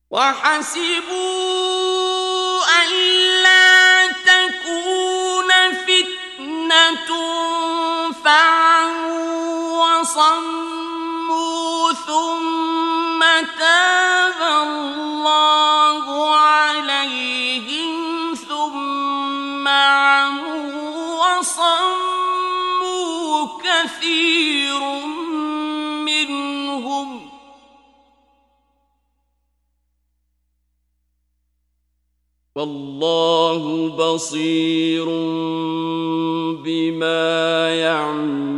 وحسبوا ألا تكون فتنة فعموا وصموا ثم تاب الله عليهم ثم عموا وصموا كثير منهم والله بصير بما يعملون